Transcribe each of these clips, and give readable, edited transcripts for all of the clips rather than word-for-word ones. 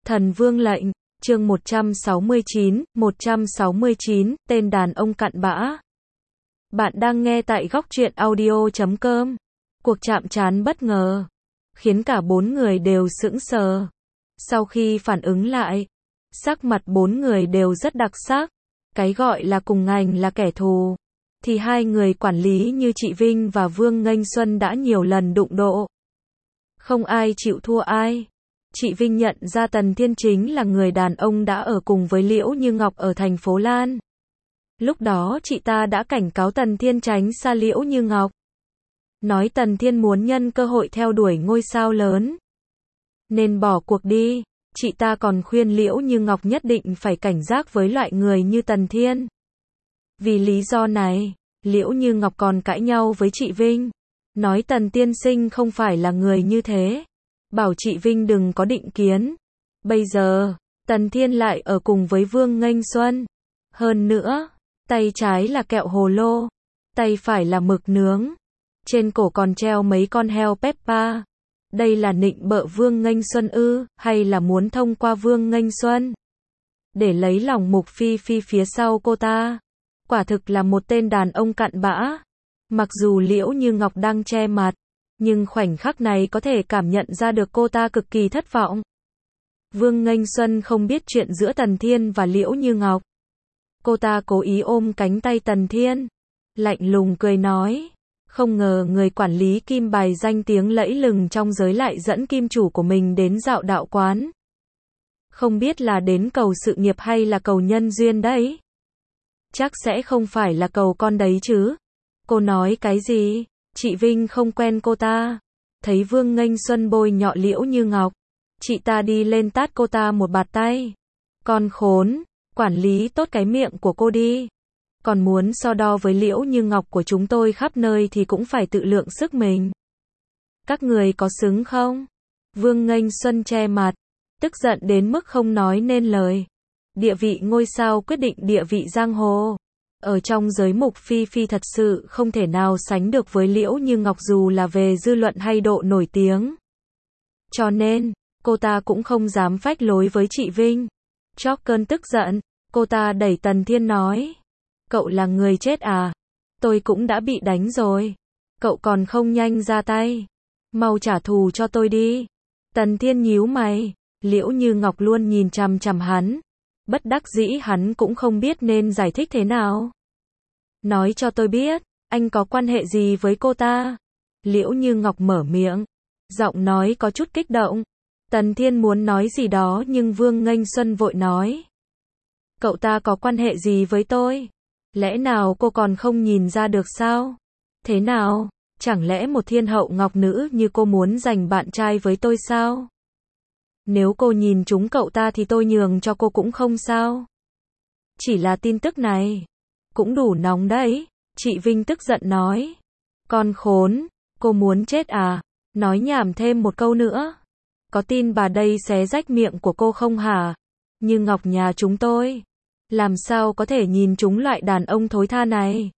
Thần Vương lệnh, chương 169, tên đàn ông cặn bã. Bạn đang nghe tại góc truyện audio.com. Cuộc chạm trán bất ngờ, khiến cả bốn người đều sững sờ. Sau khi phản ứng lại, sắc mặt bốn người đều rất đặc sắc. Cái gọi là cùng ngành là kẻ thù, thì hai người quản lý như chị Vinh và Vương Nghênh Xuân đã nhiều lần đụng độ. Không ai chịu thua ai. Chị Vinh nhận ra Tần Thiên chính là người đàn ông đã ở cùng với Liễu Như Ngọc ở thành phố Lan. Lúc đó chị ta đã cảnh cáo Tần Thiên tránh xa Liễu Như Ngọc. Nói Tần Thiên muốn nhân cơ hội theo đuổi ngôi sao lớn, nên bỏ cuộc đi. Chị ta còn khuyên Liễu Như Ngọc nhất định phải cảnh giác với loại người như Tần Thiên. Vì lý do này, Liễu Như Ngọc còn cãi nhau với chị Vinh. Nói Tần tiên sinh không phải là người như thế. Bảo chị Vinh đừng có định kiến. Bây giờ, Tần Thiên lại ở cùng với Vương Nghênh Xuân. Hơn nữa, tay trái là kẹo hồ lô, tay phải là mực nướng. Trên cổ còn treo mấy con heo Peppa. Đây là nịnh bợ Vương Nghênh Xuân ư, hay là muốn thông qua Vương Nghênh Xuân để lấy lòng Mục Phi Phi phía sau cô ta? Quả thực là một tên đàn ông cặn bã. Mặc dù Liễu Như Ngọc đang che mặt, nhưng khoảnh khắc này có thể cảm nhận ra được cô ta cực kỳ thất vọng. Vương Nghênh Xuân không biết chuyện giữa Tần Thiên và Liễu Như Ngọc. Cô ta cố ý ôm cánh tay Tần Thiên, lạnh lùng cười nói, không ngờ người quản lý kim bài danh tiếng lẫy lừng trong giới lại dẫn kim chủ của mình đến dạo đạo quán. Không biết là đến cầu sự nghiệp hay là cầu nhân duyên đấy. Chắc sẽ không phải là cầu con đấy chứ. Cô nói cái gì? Chị Vinh không quen cô ta. Thấy Vương Nghênh Xuân bôi nhọ Liễu Như Ngọc, chị ta đi lên tát cô ta một bạt tay. Con khốn, quản lý tốt cái miệng của cô đi. Còn muốn so đo với Liễu Như Ngọc của chúng tôi khắp nơi thì cũng phải tự lượng sức mình. Các người có xứng không? Vương Nghênh Xuân che mặt, tức giận đến mức không nói nên lời. Địa vị ngôi sao quyết định địa vị giang hồ. Ở trong giới Mục Phi Phi thật sự không thể nào sánh được với Liễu Như Ngọc dù là về dư luận hay độ nổi tiếng. Cho nên, cô ta cũng không dám phách lối với chị Vinh. Chóp cơn tức giận, cô ta đẩy Tần Thiên nói, cậu là người chết à? Tôi cũng đã bị đánh rồi. Cậu còn không nhanh ra tay. Mau trả thù cho tôi đi. Tần Thiên nhíu mày. Liễu Như Ngọc luôn nhìn chằm chằm hắn. Bất đắc dĩ hắn cũng không biết nên giải thích thế nào. Nói cho tôi biết, anh có quan hệ gì với cô ta? Liễu Như Ngọc mở miệng, giọng nói có chút kích động. Tần Thiên muốn nói gì đó nhưng Vương Nghênh Xuân vội nói, cậu ta có quan hệ gì với tôi? Lẽ nào cô còn không nhìn ra được sao? Thế nào? Chẳng lẽ một thiên hậu ngọc nữ như cô muốn giành bạn trai với tôi sao? Nếu cô nhìn trúng cậu ta thì tôi nhường cho cô cũng không sao. Chỉ là tin tức này cũng đủ nóng đấy. Chị Vinh tức giận nói, con khốn, cô muốn chết à? Nói nhảm thêm một câu nữa, có tin bà đây xé rách miệng của cô không hả? Như Ngọc nhà chúng tôi, làm sao có thể nhìn trúng loại đàn ông thối tha này?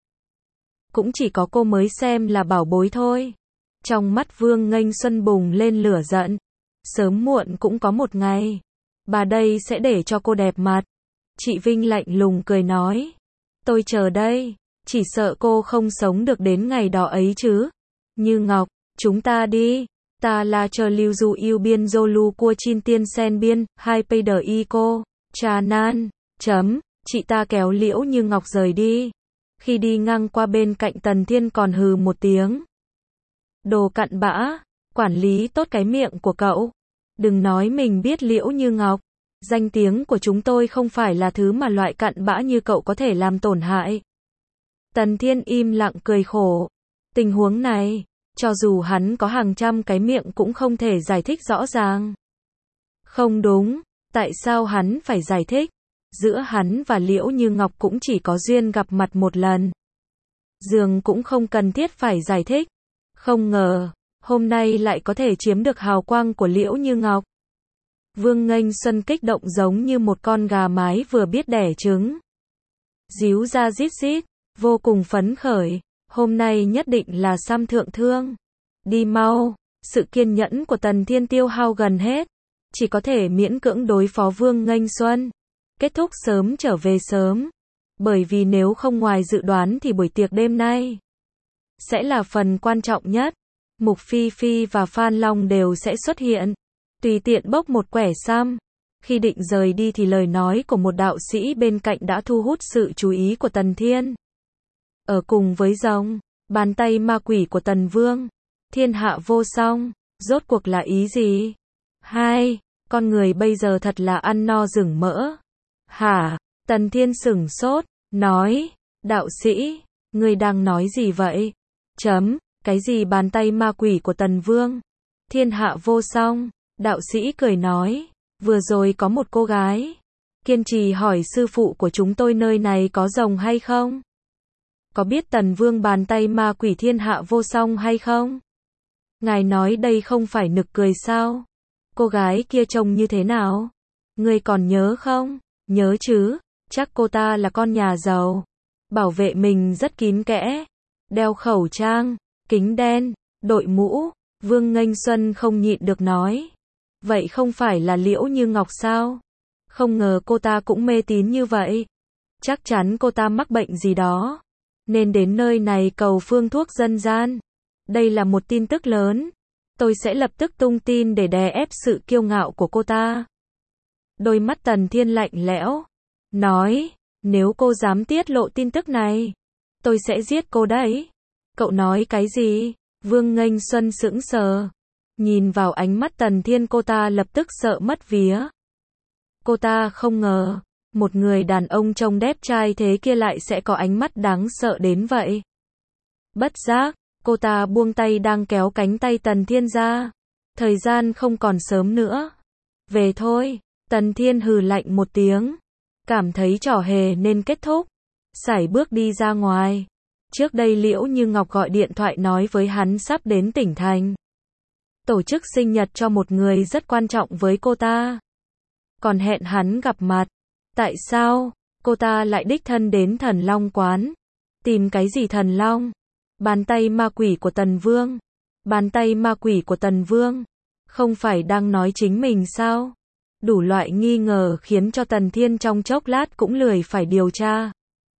Cũng chỉ có cô mới xem là bảo bối thôi. Trong mắt Vương Nghênh Xuân bùng lên lửa giận. Sớm muộn cũng có một ngày, bà đây sẽ để cho cô đẹp mặt. Chị Vinh lạnh lùng cười nói, tôi chờ đây, chỉ sợ cô không sống được đến ngày đó ấy chứ. Như Ngọc, chúng ta đi. Ta là chờ lưu du yêu biên dô lu cua chin tiên sen biên, hai pây đờ y cô, trà nan, chấm. Chị ta kéo Liễu Như Ngọc rời đi. Khi đi ngang qua bên cạnh Tần Thiên còn hừ một tiếng. Đồ cặn bã, quản lý tốt cái miệng của cậu. Đừng nói mình biết Liễu Như Ngọc. Danh tiếng của chúng tôi không phải là thứ mà loại cặn bã như cậu có thể làm tổn hại. Tần Thiên im lặng cười khổ. Tình huống này, cho dù hắn có hàng trăm cái miệng cũng không thể giải thích rõ ràng. Không đúng, tại sao hắn phải giải thích? Giữa hắn và Liễu Như Ngọc cũng chỉ có duyên gặp mặt một lần. Dường cũng không cần thiết phải giải thích. Không ngờ, hôm nay lại có thể chiếm được hào quang của Liễu Như Ngọc. Vương Nghênh Xuân kích động giống như một con gà mái vừa biết đẻ trứng. Díu ra rít rít, vô cùng phấn khởi. Hôm nay nhất định là Sam thượng thương. Đi mau, sự kiên nhẫn của Tần Thiên tiêu hao gần hết. chỉ có thể miễn cưỡng đối phó Vương Nghênh Xuân. Kết thúc sớm trở về sớm. Bởi vì nếu không ngoài dự đoán thì buổi tiệc đêm nay sẽ là phần quan trọng nhất. Mục Phi Phi và Phan Long đều sẽ xuất hiện. Tùy tiện bốc một quẻ xăm. Khi định rời đi thì lời nói của một đạo sĩ bên cạnh đã thu hút sự chú ý của Tần Thiên. Ở cùng với rồng, bàn tay ma quỷ của Tần Vương, thiên hạ vô song, rốt cuộc là ý gì? Hai, con người bây giờ thật là ăn no rừng mỡ. Hả? Tần Thiên sửng sốt, nói, đạo sĩ, ngươi đang nói gì vậy? Cái gì bàn tay ma quỷ của Tần Vương? Thiên hạ vô song, đạo sĩ cười nói, vừa rồi có một cô gái kiên trì hỏi sư phụ của chúng tôi nơi này có rồng hay không? Có biết Tần Vương bàn tay ma quỷ thiên hạ vô song hay không? Ngài nói đây không phải nực cười sao? Cô gái kia trông như thế nào? Ngươi còn nhớ không? Nhớ chứ, chắc cô ta là con nhà giàu. Bảo vệ mình rất kín kẽ. Đeo khẩu trang, kính đen, đội mũ. Vương Nghênh Xuân không nhịn được nói. Vậy không phải là Liễu Như Ngọc sao? Không ngờ cô ta cũng mê tín như vậy. Chắc chắn cô ta mắc bệnh gì đó, nên đến nơi này cầu phương thuốc dân gian. Đây là một tin tức lớn. Tôi sẽ lập tức tung tin để đè ép sự kiêu ngạo của cô ta. Đôi mắt Tần Thiên lạnh lẽo. Nói, nếu cô dám tiết lộ tin tức này, tôi sẽ giết cô đấy. Cậu nói cái gì? Vương Nghênh Xuân sững sờ. Nhìn vào ánh mắt Tần Thiên cô ta lập tức sợ mất vía. Cô ta không ngờ, một người đàn ông trông đẹp trai thế kia lại sẽ có ánh mắt đáng sợ đến vậy. Bất giác, cô ta buông tay đang kéo cánh tay Tần Thiên ra. Thời gian không còn sớm nữa. Về thôi, Tần Thiên hừ lạnh một tiếng. Cảm thấy trò hề nên kết thúc. Sải bước đi ra ngoài. Trước đây Liễu Như Ngọc gọi điện thoại nói với hắn sắp đến tỉnh thành. Tổ chức sinh nhật cho một người rất quan trọng với cô ta. Còn hẹn hắn gặp mặt. Tại sao cô ta lại đích thân đến Thần Long quán? Tìm cái gì Thần Long? Bàn tay ma quỷ của Tần Vương. Bàn tay ma quỷ của Tần Vương. Không phải đang nói chính mình sao? Đủ loại nghi ngờ khiến cho Tần Thiên trong chốc lát cũng lười phải điều tra.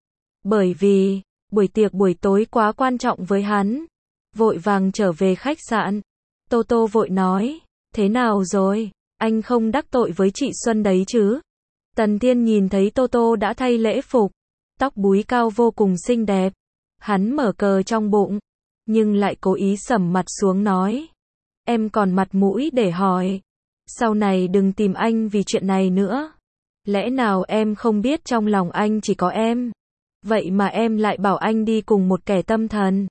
Bởi vì, buổi tiệc buổi tối quá quan trọng với hắn. Vội vàng trở về khách sạn. Tô Tô vội nói, thế nào rồi? Anh không đắc tội với chị Xuân đấy chứ? Tần Thiên nhìn thấy Tô Tô đã thay lễ phục. Tóc búi cao vô cùng xinh đẹp. Hắn mở cờ trong bụng. Nhưng lại cố ý sầm mặt xuống nói. Em còn mặt mũi để hỏi. Sau này đừng tìm anh vì chuyện này nữa. Lẽ nào em không biết trong lòng anh chỉ có em? Vậy mà em lại bảo anh đi cùng một kẻ tâm thần.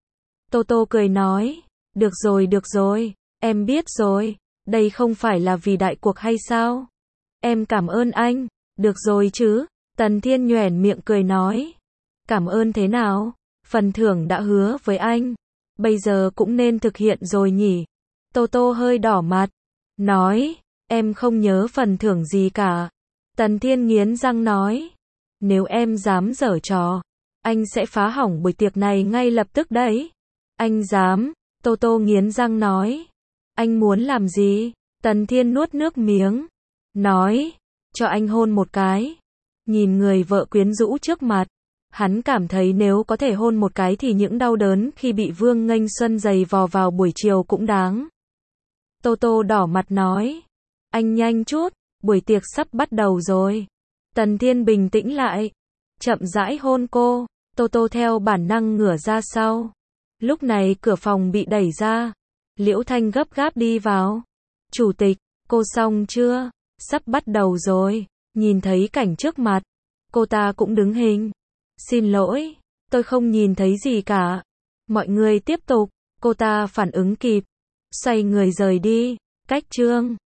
Tô Tô cười nói. Được rồi, em biết rồi. Đây không phải là vì đại cuộc hay sao? Em cảm ơn anh. Được rồi chứ? Tần Thiên nhoẻn miệng cười nói. Cảm ơn thế nào? Phần thưởng đã hứa với anh. Bây giờ cũng nên thực hiện rồi nhỉ? Tô Tô hơi đỏ mặt. Nói, em không nhớ phần thưởng gì cả. Tần Thiên nghiến răng nói. Nếu em dám giở trò, anh sẽ phá hỏng buổi tiệc này ngay lập tức đấy. Anh dám? Tô Tô nghiến răng nói. Anh muốn làm gì? Tần Thiên nuốt nước miếng. Nói, cho anh hôn một cái. Nhìn người vợ quyến rũ trước mặt. Hắn cảm thấy nếu có thể hôn một cái thì những đau đớn khi bị Vương Nghênh Xuân giày vò vào buổi chiều cũng đáng. Tô Tô đỏ mặt nói. Anh nhanh chút, buổi tiệc sắp bắt đầu rồi. Tần Thiên bình tĩnh lại. Chậm rãi hôn cô. Tô Tô theo bản năng ngửa ra sau. Lúc này cửa phòng bị đẩy ra. Liễu Thanh gấp gáp đi vào. Chủ tịch, cô xong chưa? Sắp bắt đầu rồi. Nhìn thấy cảnh trước mặt. Cô ta cũng đứng hình. Xin lỗi, tôi không nhìn thấy gì cả. Mọi người tiếp tục. Cô ta phản ứng kịp. Xoay người rời đi. Cách chương.